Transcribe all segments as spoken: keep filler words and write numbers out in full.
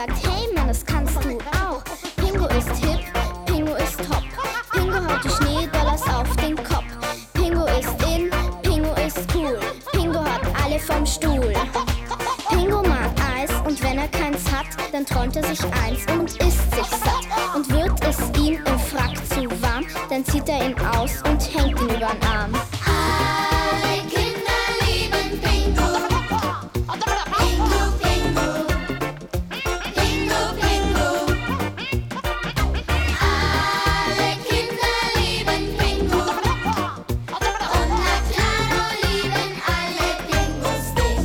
sagt, hey Mann, das kannst du auch. Pingu ist hip, Pingu ist top. Pingu haut die Schneedollars auf den Kopf. Pingu ist in, Pingu ist cool. Pingu hat alle vom Stuhl. Pingu mag Eis und wenn er keins hat, dann träumt er sich eins und isst sich satt. Und wird es ihm im Frack zu warm, dann zieht er ihn aus und hängt ihn übern Arm. Alle Kinder lieben Pingu. Pingu, Pingu. Pingu, Pingu. Alle Kinder lieben Pingu. Und na klaro lieben alle Pingus den.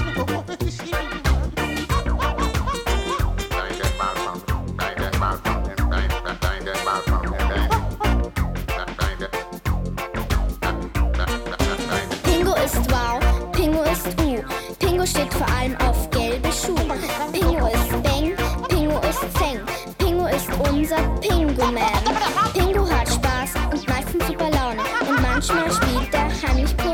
Pingu ist wow, Pingu ist uh. Pingu steht vor allem auf gelbe Schuhe. Pingu ist bang, Pingu ist zeng. Pingu ist unser Pingu-Man. Pingu hat Spaß und meistens super Laune. Und manchmal spielt er heimlich